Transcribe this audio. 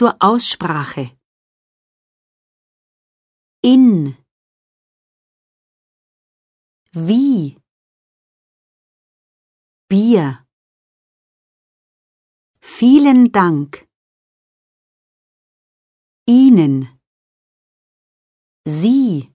zur Aussprache. In, wie, Bier. Vielen Dank. Ihnen, Sie.